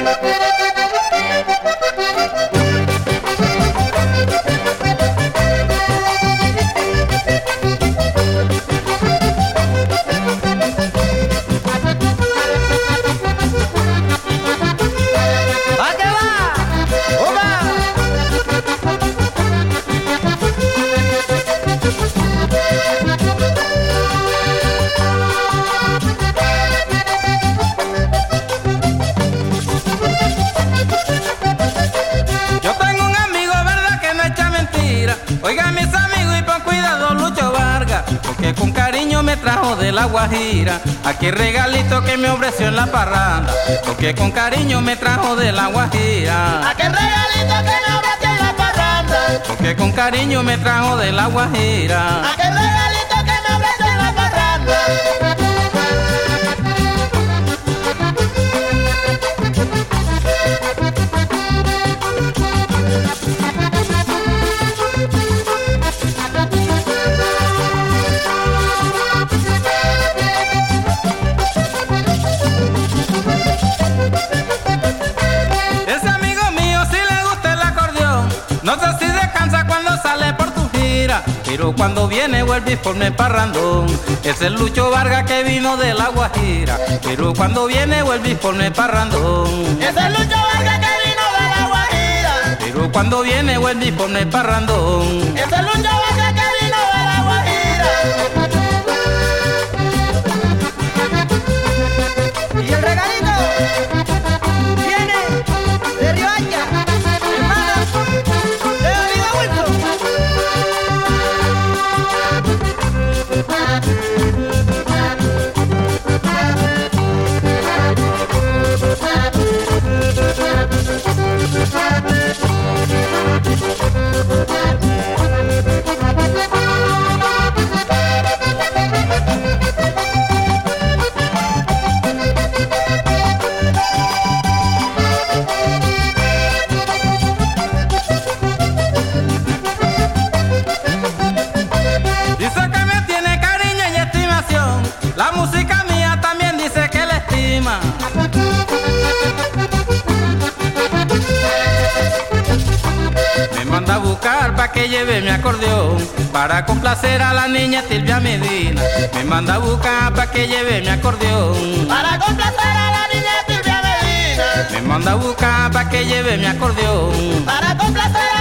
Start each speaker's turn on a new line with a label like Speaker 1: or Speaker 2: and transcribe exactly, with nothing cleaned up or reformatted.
Speaker 1: Oigan mis amigos y pon cuidado Lucho Vargas, porque con cariño me trajo de la Guajira aquí regalito que me ofreció en la parranda, porque con cariño me trajo de la Guajira
Speaker 2: aquel regalito que me ofreció en la parranda,
Speaker 1: porque con cariño me trajo de la Guajira
Speaker 2: aquel regalito que me ofreció en la parranda.
Speaker 1: No sé si descansa cuando sale por tu gira, pero cuando viene vuelve y forme parrandón. Es el Lucho Vargas que vino de la Guajira, pero cuando viene vuelve y forme parrandón.
Speaker 2: Es el Lucho Vargas que vino de la Guajira,
Speaker 1: pero cuando viene vuelve y forme parrandón.
Speaker 2: Es el Lucho Vargas que vino de la Guajira. Y el regalito viene de Riohacha.
Speaker 1: La música mía también dice que la estima. Me manda a buscar pa' que lleve mi acordeón para complacer a la niña Silvia Medina. Me manda a buscar pa' que lleve mi acordeón
Speaker 2: para complacer a la niña Silvia Medina.
Speaker 1: Me manda a buscar pa' que lleve mi acordeón
Speaker 2: para complacer a